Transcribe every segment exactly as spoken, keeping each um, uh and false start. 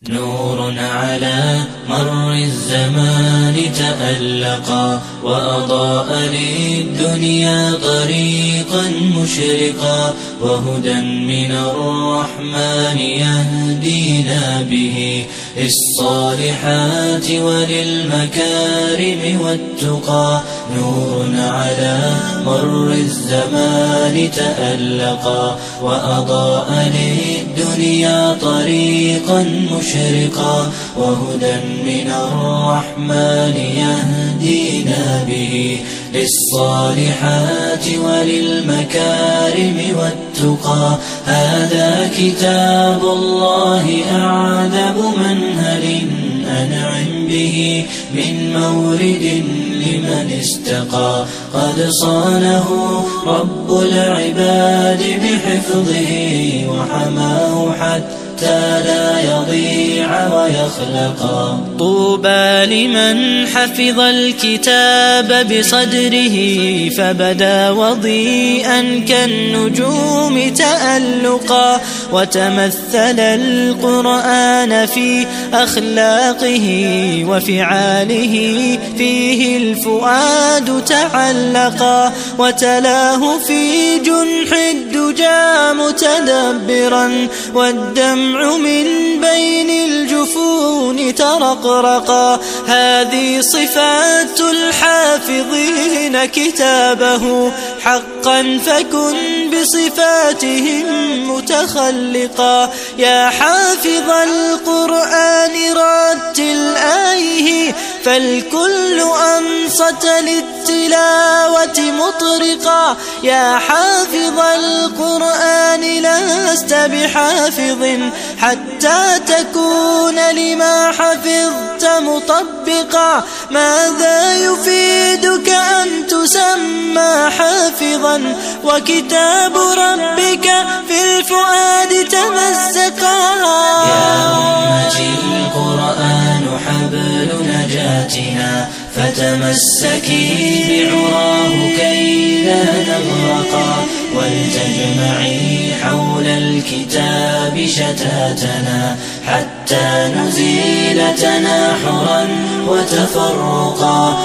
نور على مر الزمان تألقا وأضاء للدنيا طريقا مشرقا وهدى من الرحمن يهدينا به للصالحات وللمكارم والتقى. نور على مر الزمان تألقا وأضاء للدنيا طريقا مشرقا وهدى من الرحمن يهدينا به للصالحات وللمكارم والتقى. هذا كتاب الله أعذب منهل أنعم به من مورد لمن استقى. قد صانه رب العباد بحفظه وحماه حتى لا يضيع ويخلقا. طوبى لمن حفظ الكتاب بصدره فبدا وضيئا كالنجوم تألقا وتمثل القرآن في أخلاقه وفعاله فيه الفؤاد تعلقا وتلاه في جنح الدجى متدبرا والدمع من بين الجفون ترقرقا. هذه صفات الحافظين كتابه حقا فكن بصفاتهم متخلقا. يا حافظ القرآن رتل آيه فالكل أنصت للتلاوة مطرقا. يا حافظ القرآن لست بحافظ حتى تكون لما حفظت مطبقا. ماذا يفيدك أن تسمى حافظا وكتاب ربك في الفؤاد تمزقا. يا أمتي القرآن حبل نجاتنا فتمسكي بعراه كي لا نغرقا ولتجمعي حول الكتاب شتاتنا حتى نزيل تناحرا وتفرقا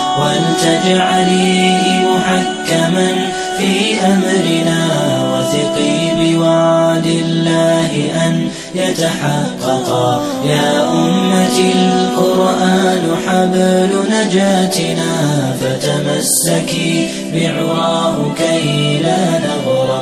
ولتجعليه محكما في أمرنا وثقي بوعد الله أن يتحققا. يا أمتي القرآن حبل نجاتنا فتمسكي بعراه كي لا نغرقا.